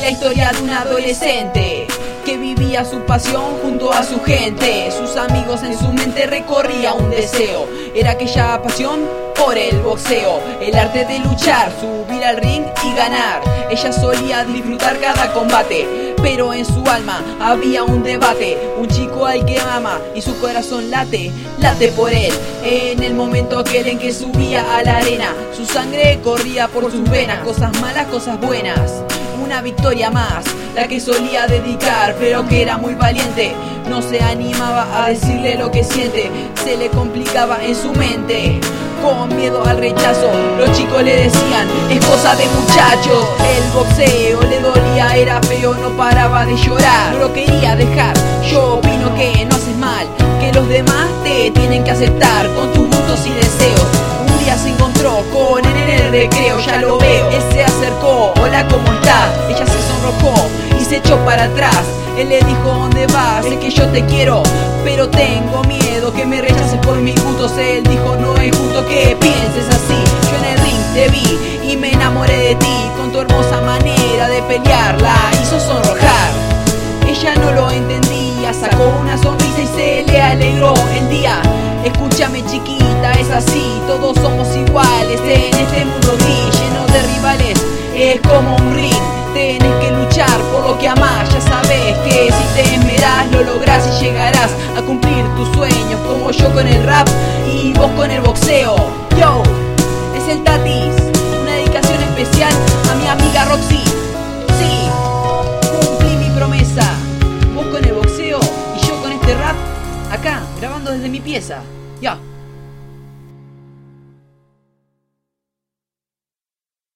la historia de un adolescente que vivía su pasión junto a su gente. Sus amigos en su mente recorría un deseo. Era aquella pasión por el boxeo, el arte de luchar, subir al ring y ganar. Ella solía disfrutar cada combate, pero en su alma había un debate. Un chico al que ama y su corazón late, late por él. En el momento aquel en que subía a la arena, su sangre corría por sus venas. Cosas malas, cosas buenas, una victoria más, la que solía dedicar, pero que era muy valiente. No se animaba a decirle lo que siente, se le complicaba en su mente. Con miedo al rechazo, los chicos le decían, es cosa de muchachos. El boxeo le dolía, era feo, no paraba de llorar, no lo quería dejar. Yo opino que no haces mal, que los demás te tienen que aceptar con tus gustos y deseos. Un día se encontró con él en el recreo, ya lo veo. Él se acercó, hola, ¿cómo estás? Ella se sonrojó y se echó para atrás. Él le dijo, ¿dónde vas? Sé que yo te quiero, pero tengo miedo que me rechaces por mis gustos. Él dijo, no es justo que pienses así. Yo en el ring te vi y me enamoré de ti. Con tu hermosa manera de pelear la hizo sonrojar. Ella no lo entendía, sacó una sonrisa y se le alegró el día. Escúchame chiquita, es así, todos somos iguales en este mundo gris, lleno de rivales. Es como un ring, tenés que luchar por lo que amás. Ya sabes que si te esmerás lo lográs y llegarás a cumplir tus sueños, como yo con el rap y vos con el boxeo. Yo, es el Tatis, una dedicación especial a mi amiga Roxy. Sí, cumplí mi promesa, vos con el boxeo y yo con este rap, acá, grabando desde mi pieza. Ya.